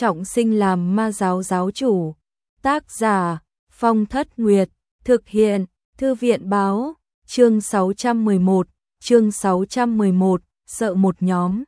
trọng sinh làm ma giáo giáo chủ. Tác giả Phong Thất Nguyệt, thực hiện Thư viện báo, chương 611, sợ một nhóm.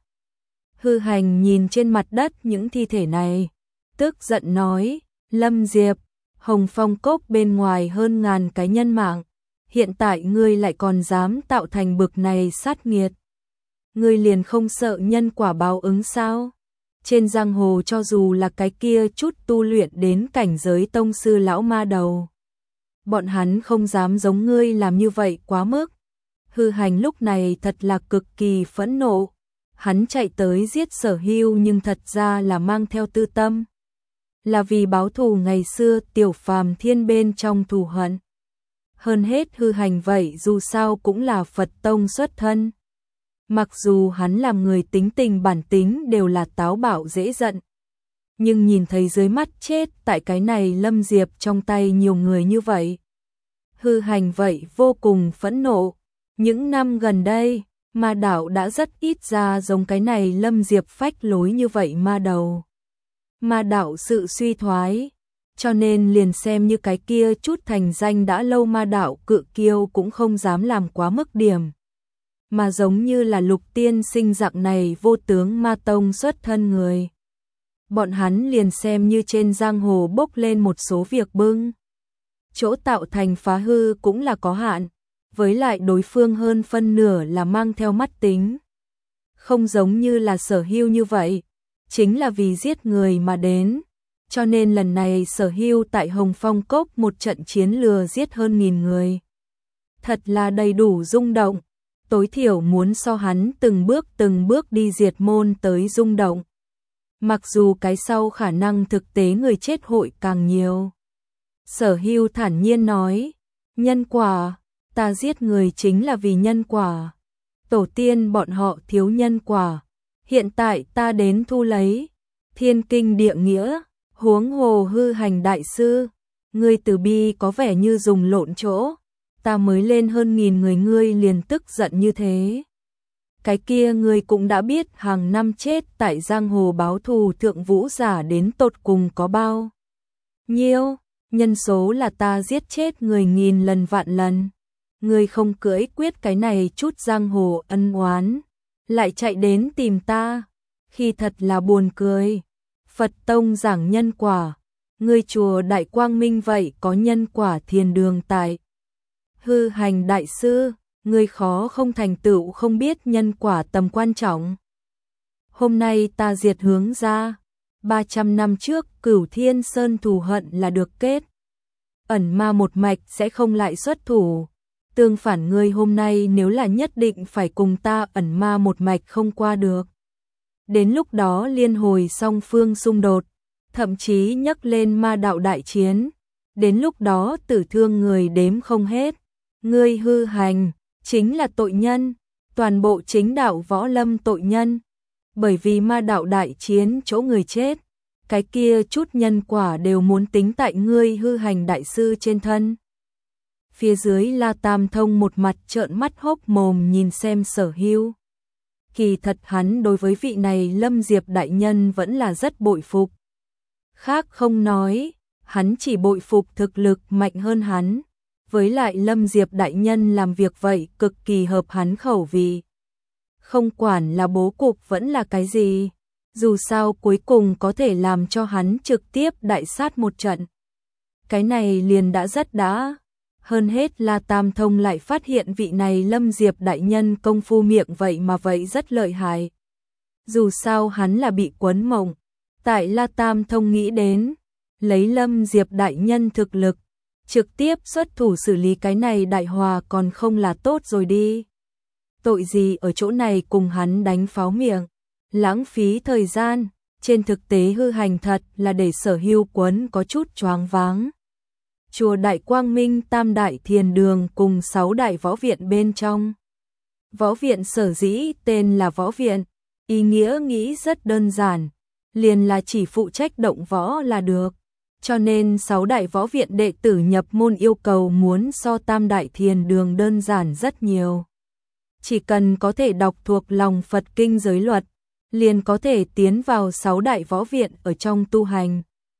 Hư Hành nhìn trên mặt đất những thi thể này, tức giận nói, Lâm Diệp, Hồng Phong Cốc bên ngoài hơn ngàn cái nhân mạng, hiện tại ngươi lại còn dám tạo thành bực này sát nghiệt. Ngươi liền không sợ nhân quả báo ứng sao? Trên giang hồ cho dù là cái kia chút tu luyện đến cảnh giới tông sư lão ma đầu, bọn hắn không dám giống ngươi làm như vậy quá mức. Hư Hành lúc này thật là cực kỳ phẫn nộ, hắn chạy tới giết Sở Hưu nhưng thật ra là mang theo tư tâm, là vì báo thù ngày xưa Tiểu Phàm Thiên bên trong thù hận. Hơn hết Hư Hành vậy dù sao cũng là Phật tông xuất thân. Mặc dù hắn làm người tính tình bản tính đều là táo bạo dễ giận, nhưng nhìn thấy dưới mắt chết tại cái này Lâm Diệp trong tay nhiều người như vậy, Hư Hành vậy vô cùng phẫn nộ. Những năm gần đây, ma đạo đã rất ít ra giống cái này Lâm Diệp phách lối như vậy ma đầu. Ma đạo sự suy thoái, cho nên liền xem như cái kia chút thành danh đã lâu ma đạo cự kiêu cũng không dám làm quá mức điểm. Mà giống như là Lục Tiên Sinh dạng này vô tướng ma tông xuất thân người, bọn hắn liền xem như trên giang hồ bốc lên một số việc bưng. Chỗ tạo thành phá hư cũng là có hạn, với lại đối phương hơn phân nửa là mang theo mắt tính. Không giống như là Sở Hưu như vậy, chính là vì giết người mà đến. Cho nên lần này Sở Hưu tại Hồng Phong Cốc một trận chiến lừa giết hơn 1000 người. Thật là đầy đủ rung động, tối thiểu muốn so hắn từng bước đi diệt môn tới rung động. Mặc dù cái sau khả năng thực tế người chết hội càng nhiều. Sở Hưu thản nhiên nói, nhân quả, ta giết người chính là vì nhân quả. Tổ tiên bọn họ thiếu nhân quả, hiện tại ta đến thu lấy. Thiên kinh địa nghĩa, huống hồ Hư Hành đại sư, ngươi từ bi có vẻ như dùng lộn chỗ, ta mới lên hơn 1000 người ngươi liền tức giận như thế. Cái kia ngươi cũng đã biết hàng năm chết tại giang hồ báo thù thượng vũ giả đến tột cùng có bao nhiêu, nhân số là ta giết chết người 1000 lần vạn lần. Ngươi không cưỡi quyết cái này chút giang hồ ân oán, lại chạy đến tìm ta, khi thật là buồn cười. Phật tông giảng nhân quả, ngươi chùa Đại Quang Minh vậy có nhân quả thiền đường tại. Hư Hành đại sư, ngươi khó không thành tựu không biết nhân quả tầm quan trọng. Hôm nay ta diệt hướng ra, 300 năm trước Cửu Thiên Sơn thù hận là được kết. Ẩn ma một mạch sẽ không lại xuất thủ. Tương phản ngươi hôm nay nếu là nhất định phải cùng ta ẩn ma một mạch không qua được. Đến lúc đó liên hồi song phương xung đột, thậm chí nhấc lên ma đạo đại chiến. Đến lúc đó tử thương người đếm không hết. Ngươi Hư Hành, chính là tội nhân, toàn bộ chính đạo võ lâm tội nhân. Bởi vì ma đạo đại chiến chỗ người chết, cái kia chút nhân quả đều muốn tính tại ngươi Hư Hành đại sư trên thân. Phía dưới La Tam Thông một mặt trợn mắt hốc mồm nhìn xem Sở Hưu. Kỳ thật hắn đối với vị này Lâm Diệp đại nhân vẫn là rất bội phục. Khác không nói, hắn chỉ bội phục thực lực mạnh hơn hắn. Với lại Lâm Diệp đại nhân làm việc vậy cực kỳ hợp hắn khẩu vị. Không quản là bố cục vẫn là cái gì, dù sao cuối cùng có thể làm cho hắn trực tiếp đại sát một trận. Cái này liền đã rất đã. Hơn hết La Tam Thông lại phát hiện vị này Lâm Diệp đại nhân công phu miệng vậy mà vậy rất lợi hại. Dù sao hắn là bị quấn mộng, tại La Tam Thông nghĩ đến, lấy Lâm Diệp đại nhân thực lực, trực tiếp xuất thủ xử lý cái này đại hòa còn không là tốt rồi đi. Tội gì ở chỗ này cùng hắn đánh pháo miệng, lãng phí thời gian, trên thực tế Hư Hành thật là để Sở Hưu quấn có chút choáng váng. Chùa Đại Quang Minh Tam Đại Thiền Đường cùng 6 đại võ viện bên trong. Võ viện sở dĩ tên là võ viện, ý nghĩa nghĩ rất đơn giản, liền là chỉ phụ trách động võ là được. Cho nên 6 đại võ viện đệ tử nhập môn yêu cầu muốn so Tam Đại Thiền Đường đơn giản rất nhiều. Chỉ cần có thể đọc thuộc lòng Phật kinh giới luật, liền có thể tiến vào 6 đại võ viện ở trong tu hành.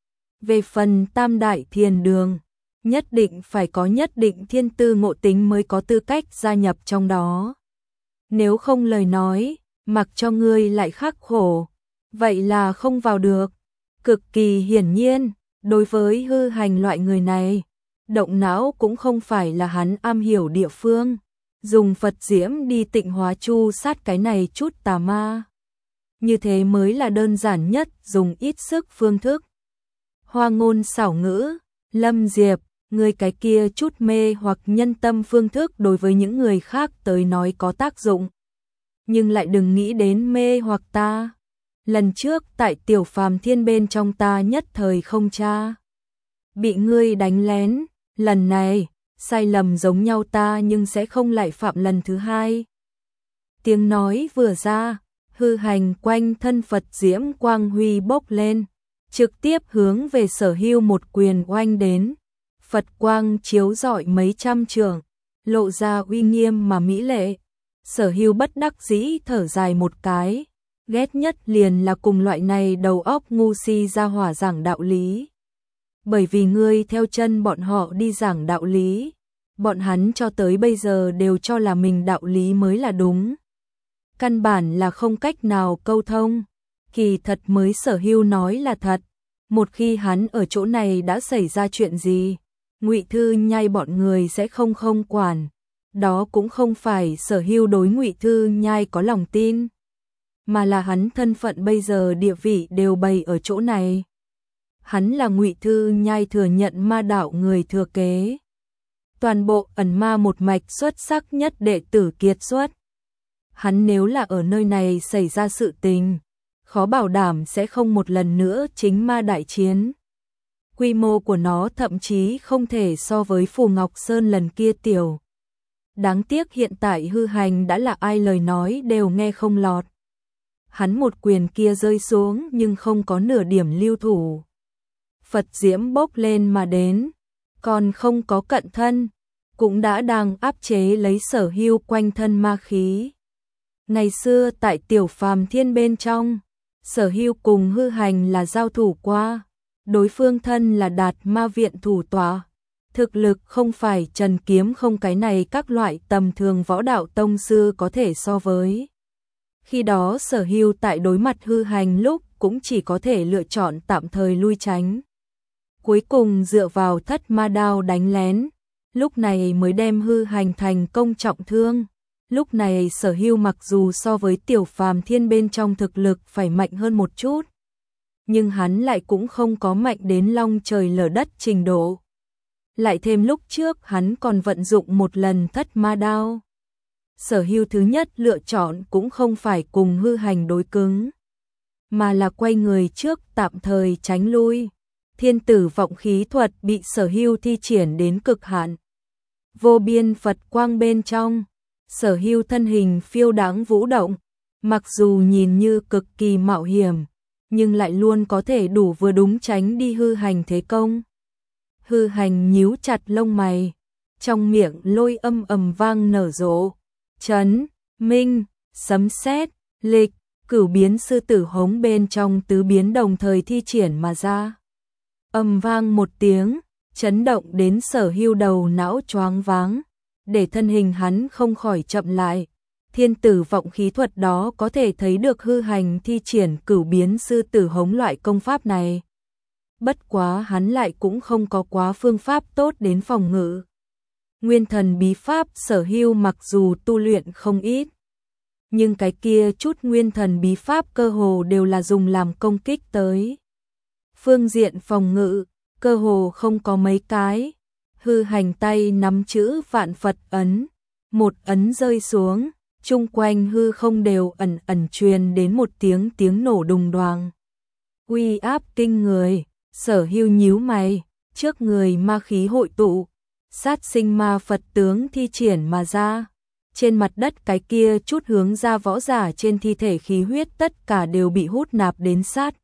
Về phần tam đại thiền đường, nhất định phải có nhất định thiên tư ngộ tính mới có tư cách gia nhập trong đó. Nếu không lời nói, mặc cho ngươi lại khắc khổ, vậy là không vào được. Cực kỳ hiển nhiên, đối với hư hành loại người này, động não cũng không phải là hắn am hiểu địa phương, dùng Phật diễm đi tịnh hóa chu sát cái này chút tà ma. Như thế mới là đơn giản nhất, dùng ít sức phương thức. Hoa ngôn xảo ngữ, Lâm Diệp, người cái kia chút mê hoặc nhân tâm phương thức đối với những người khác tới nói có tác dụng. Nhưng lại đừng nghĩ đến mê hoặc ta. Lần trước tại Tiểu Phàm Thiên bên trong ta nhất thời không tra. Bị ngươi đánh lén, lần này, sai lầm giống nhau ta nhưng sẽ không lại phạm lần thứ hai. Tiếng nói vừa ra, hư hành quanh thân Phật diễm quang huy bốc lên, trực tiếp hướng về Sở Hưu một quyền oanh đến. Phật quang chiếu rọi mấy trăm trượng, lộ ra uy nghiêm mà mỹ lệ. Sở Hưu bất đắc dĩ thở dài một cái, ghét nhất liền là cùng loại này đầu óc ngu si ra hỏa giảng đạo lý. Bởi vì ngươi theo chân bọn họ đi giảng đạo lý, bọn hắn cho tới bây giờ đều cho là mình đạo lý mới là đúng. Căn bản là không cách nào câu thông, kỳ thật mới Sở Hưu nói là thật. Một khi hắn ở chỗ này đã xảy ra chuyện gì, Ngụy Thư Nhai bọn người sẽ không quản. Đó cũng không phải Sở Hưu đối Ngụy Thư Nhai có lòng tin, mà là hắn thân phận bây giờ địa vị đều bày ở chỗ này. Hắn là Ngụy Thư Nhai thừa nhận ma đạo người thừa kế. Toàn bộ ẩn ma một mạch xuất sắc nhất đệ tử kiệt xuất. Hắn nếu là ở nơi này xảy ra sự tình, khó bảo đảm sẽ không một lần nữa chính ma đại chiến. Quy mô của nó thậm chí không thể so với Phù Ngọc Sơn lần kia tiểu. Đáng tiếc hiện tại hư hành đã là ai lời nói đều nghe không lọt. Hắn một quyền kia rơi xuống nhưng không có nửa điểm lưu thủ. Phật diễm bốc lên mà đến, còn không có cận thân, cũng đã đang áp chế lấy Sở Hưu quanh thân ma khí. Ngày xưa tại Tiểu Phàm Thiên bên trong, Sở Hưu cùng hư hành là giao thủ qua, đối phương thân là Đạt Ma viện thủ tọa, thực lực không phải Trần Kiếm không cái này các loại tầm thường võ đạo tông sư có thể so với. Khi đó Sở Hưu tại đối mặt hư hành lúc cũng chỉ có thể lựa chọn tạm thời lui tránh. Cuối cùng dựa vào thất ma đao đánh lén, lúc này mới đem hư hành thành công trọng thương. Lúc này Sở Hưu mặc dù so với Tiểu Phàm Thiên bên trong thực lực phải mạnh hơn một chút, nhưng hắn lại cũng không có mạnh đến long trời lở đất trình độ. Lại thêm lúc trước hắn còn vận dụng một lần thất ma đao. Sở Hưu thứ nhất lựa chọn cũng không phải cùng hư hành đối cứng, mà là quay người trước tạm thời tránh lui. Thiên tử vọng khí thuật bị Sở Hưu thi triển đến cực hạn. Vô biên Phật quang bên trong, Sở Hưu thân hình phiêu đáng vũ động, mặc dù nhìn như cực kỳ mạo hiểm, nhưng lại luôn có thể đủ vừa đúng tránh đi hư hành thế công. Hư hành nhíu chặt lông mày, trong miệng lôi âm ầm vang nở rộ. Chấn, minh, sấm sét, lịch, cửu biến sư tử hống bên trong tứ biến đồng thời thi triển mà ra. Ầm vang một tiếng, chấn động đến Sở Hưu đầu não choáng váng, để thân hình hắn không khỏi chậm lại. Thiên tử vọng khí thuật đó có thể thấy được hư hành thi triển cửu biến sư tử hống loại công pháp này. Bất quá hắn lại cũng không có quá phương pháp tốt đến phòng ngự. Nguyên thần bí pháp Sở Hưu mặc dù tu luyện không ít, nhưng cái kia chút nguyên thần bí pháp cơ hồ đều là dùng làm công kích tới. Phương diện phòng ngự, cơ hồ không có mấy cái. Hư hành tay nắm chữ Vạn Phật ấn, một ấn rơi xuống, chung quanh hư không đều ẩn ẩn truyền đến một tiếng nổ đùng đoàng. Uy áp kinh người, Sở Hưu nhíu mày, trước người ma khí hội tụ, sát sinh ma Phật tướng thi triển mà ra. Trên mặt đất cái kia chút hướng ra võ giả trên thi thể khí huyết tất cả đều bị hút nạp đến sát.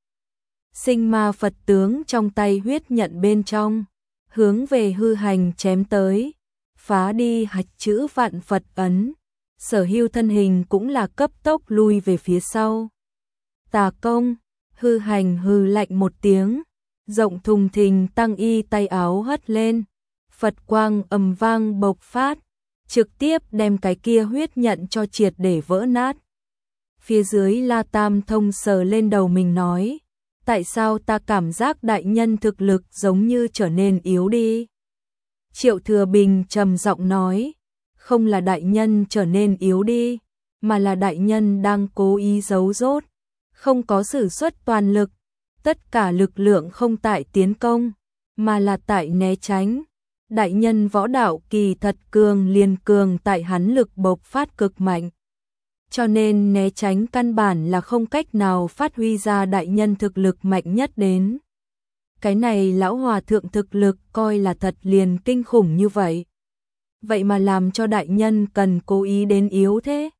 Sinh ma Phật tướng trong tay huyết nhận bên trong, hướng về hư hành chém tới, phá đi hạch chữ Vạn Phật ấn. Sở Hưu thân hình cũng là cấp tốc lui về phía sau. Tà công, hư hành hừ lạnh một tiếng, rộng thùng thình tăng y tay áo hất lên, Phật quang ầm vang bộc phát, trực tiếp đem cái kia huyết nhận cho triệt để vỡ nát. Phía dưới La Tam Thông sờ lên đầu mình nói, tại sao ta cảm giác đại nhân thực lực giống như trở nên yếu đi? Triệu Thừa Bình trầm giọng nói, không là đại nhân trở nên yếu đi, mà là đại nhân đang cố ý giấu giốt, không có sử xuất toàn lực, tất cả lực lượng không tại tiến công, mà là tại né tránh. Đại nhân võ đạo kỳ thật cường liền cường tại hắn lực bộc phát cực mạnh. Cho nên né tránh căn bản là không cách nào phát huy ra đại nhân thực lực mạnh nhất đến. Cái này lão hòa thượng thực lực coi là thật liền kinh khủng như vậy. Vậy mà làm cho đại nhân cần cố ý đến yếu thế.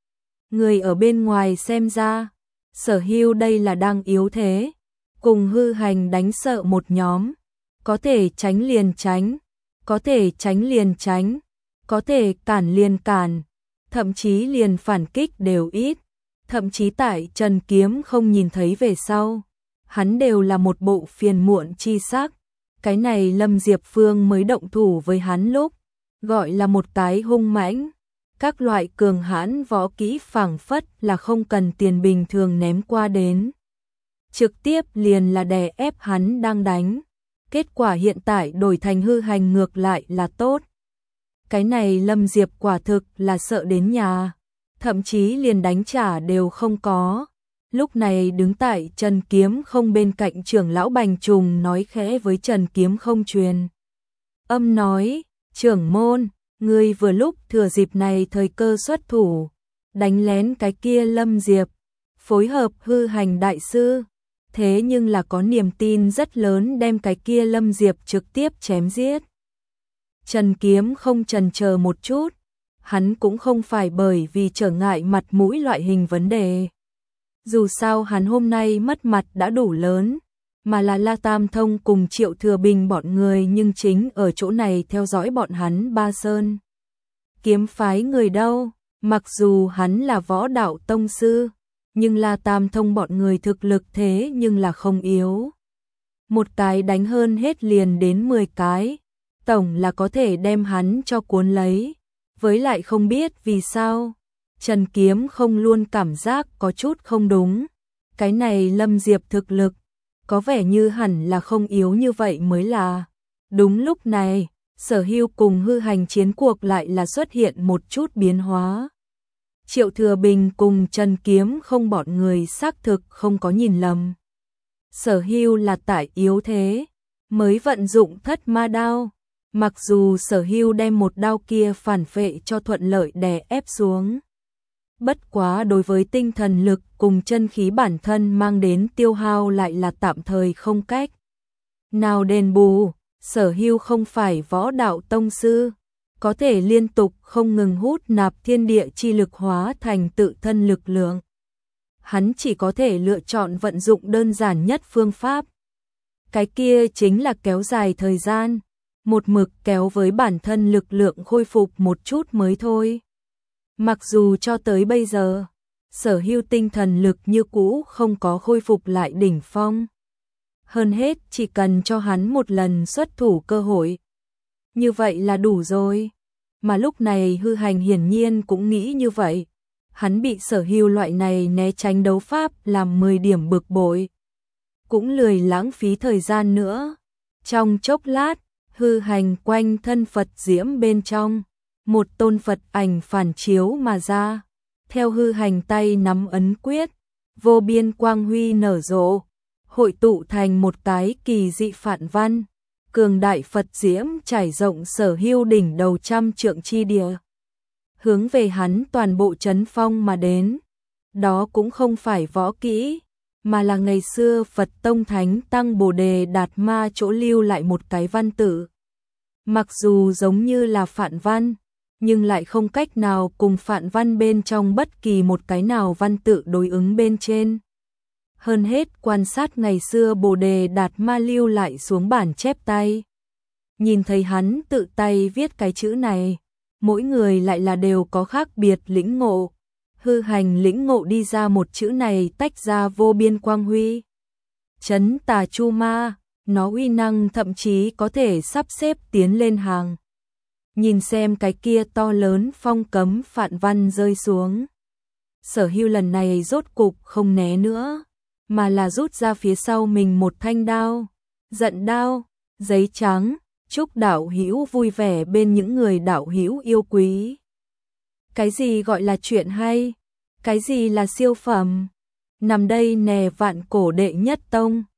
Người ở bên ngoài xem ra, Sở Hưu đây là đang yếu thế, cùng hư hành đánh sợ một nhóm, có thể tránh liền tránh, có thể tránh liền tránh, có thể cản liền cản, thậm chí liền phản kích đều ít, thậm chí tại Trần Kiếm không nhìn thấy về sau, hắn đều là một bộ phiền muộn chi sắc. Cái này Lâm Diệp Phương mới động thủ với hắn lúc, gọi là một cái hung mãnh. Các loại cường hãn võ kỹ phảng phất là không cần tiền bình thường ném qua đến. Trực tiếp liền là đè ép hắn đang đánh. Kết quả hiện tại đổi thành hư hành ngược lại là tốt. Cái này Lâm Diệp quả thực là sợ đến nhà. Thậm chí liền đánh trả đều không có. Lúc này đứng tại Trần Kiếm không bên cạnh trưởng lão Bành Trùng nói khẽ với Trần Kiếm không truyền. Âm nói, trưởng môn, ngươi vừa lúc thừa dịp này thời cơ xuất thủ, đánh lén cái kia Lâm Diệp, phối hợp hư hành đại sư, thế nhưng là có niềm tin rất lớn đem cái kia Lâm Diệp trực tiếp chém giết. Trần Kiếm không chần chờ một chút, hắn cũng không phải bởi vì trở ngại mặt mũi loại hình vấn đề. Dù sao hắn hôm nay mất mặt đã đủ lớn, mà là La Tam Thông cùng Triệu Thừa Bình bọn người nhưng chính ở chỗ này theo dõi bọn hắn Ba Sơn. Kiếm phái người đâu, mặc dù hắn là võ đạo tông sư, nhưng La Tam Thông bọn người thực lực thế nhưng là không yếu. Một cái đánh hơn hết liền đến 10 cái, tổng là có thể đem hắn cho cuốn lấy. Với lại không biết vì sao, Trần Kiếm không luôn cảm giác có chút không đúng. Cái này Lâm Diệp thực lực, có vẻ như hẳn là không yếu như vậy mới là. Đúng lúc này, Sở Hưu cùng hư hành chiến cuộc lại là xuất hiện một chút biến hóa. Triệu Thừa Bình cùng Trần Kiếm không bọn người xác thực không có nhìn lầm. Sở Hưu là tại yếu thế, mới vận dụng Thất Ma Đao. Mặc dù Sở Hưu đem một đao kia phản phệ cho thuận lợi đè ép xuống. Bất quá đối với tinh thần lực cùng chân khí bản thân mang đến tiêu hao lại là tạm thời không cách nào đền bù. Sở Hưu không phải võ đạo tông sư, có thể liên tục không ngừng hút nạp thiên địa chi lực hóa thành tự thân lực lượng. Hắn chỉ có thể lựa chọn vận dụng đơn giản nhất phương pháp. Cái kia chính là kéo dài thời gian, một mực kéo với bản thân lực lượng khôi phục một chút mới thôi. Mặc dù cho tới bây giờ, Sở Hưu tinh thần lực như cũ không có khôi phục lại đỉnh phong. Hơn hết chỉ cần cho hắn một lần xuất thủ cơ hội. Như vậy là đủ rồi. Mà lúc này hư hành hiển nhiên cũng nghĩ như vậy. Hắn bị Sở Hưu loại này né tránh đấu pháp làm 10 điểm bực bội. Cũng lười lãng phí thời gian nữa. Trong chốc lát, hư hành quanh thân Phật diễm bên trong. Một tôn Phật ảnh phản chiếu mà ra. Theo hư hành tay nắm ấn quyết, vô biên quang huy nở rộ, hội tụ thành một cái kỳ dị phạn văn. Cường đại Phật diễm trải rộng Sở Hưu đỉnh đầu 100 trượng chi địa. Hướng về hắn toàn bộ trấn phong mà đến. Đó cũng không phải võ kỹ, mà là ngày xưa Phật Tông Thánh Tăng Bồ Đề Đạt Ma chỗ lưu lại một cái văn tự. Mặc dù giống như là phạn văn, nhưng lại không cách nào cùng phạn văn bên trong bất kỳ một cái nào văn tự đối ứng bên trên. Hơn hết quan sát ngày xưa Bồ Đề Đạt Ma lưu lại xuống bản chép tay. Nhìn thấy hắn tự tay viết cái chữ này, mỗi người lại là đều có khác biệt lĩnh ngộ. Hư hành lĩnh ngộ đi ra một chữ này tách ra vô biên quang huy. Chấn tà chu ma, nó uy năng thậm chí có thể sắp xếp tiến lên hàng. Nhìn xem cái kia to lớn phong cấm phạn văn rơi xuống. Sở Hưu lần này rốt cục không né nữa, mà là rút ra phía sau mình một thanh đao, giận đao, giấy trắng, chúc đạo hữu vui vẻ bên những người đạo hữu yêu quý. Cái gì gọi là chuyện hay? Cái gì là siêu phẩm? Nằm đây nè vạn cổ đệ nhất tông.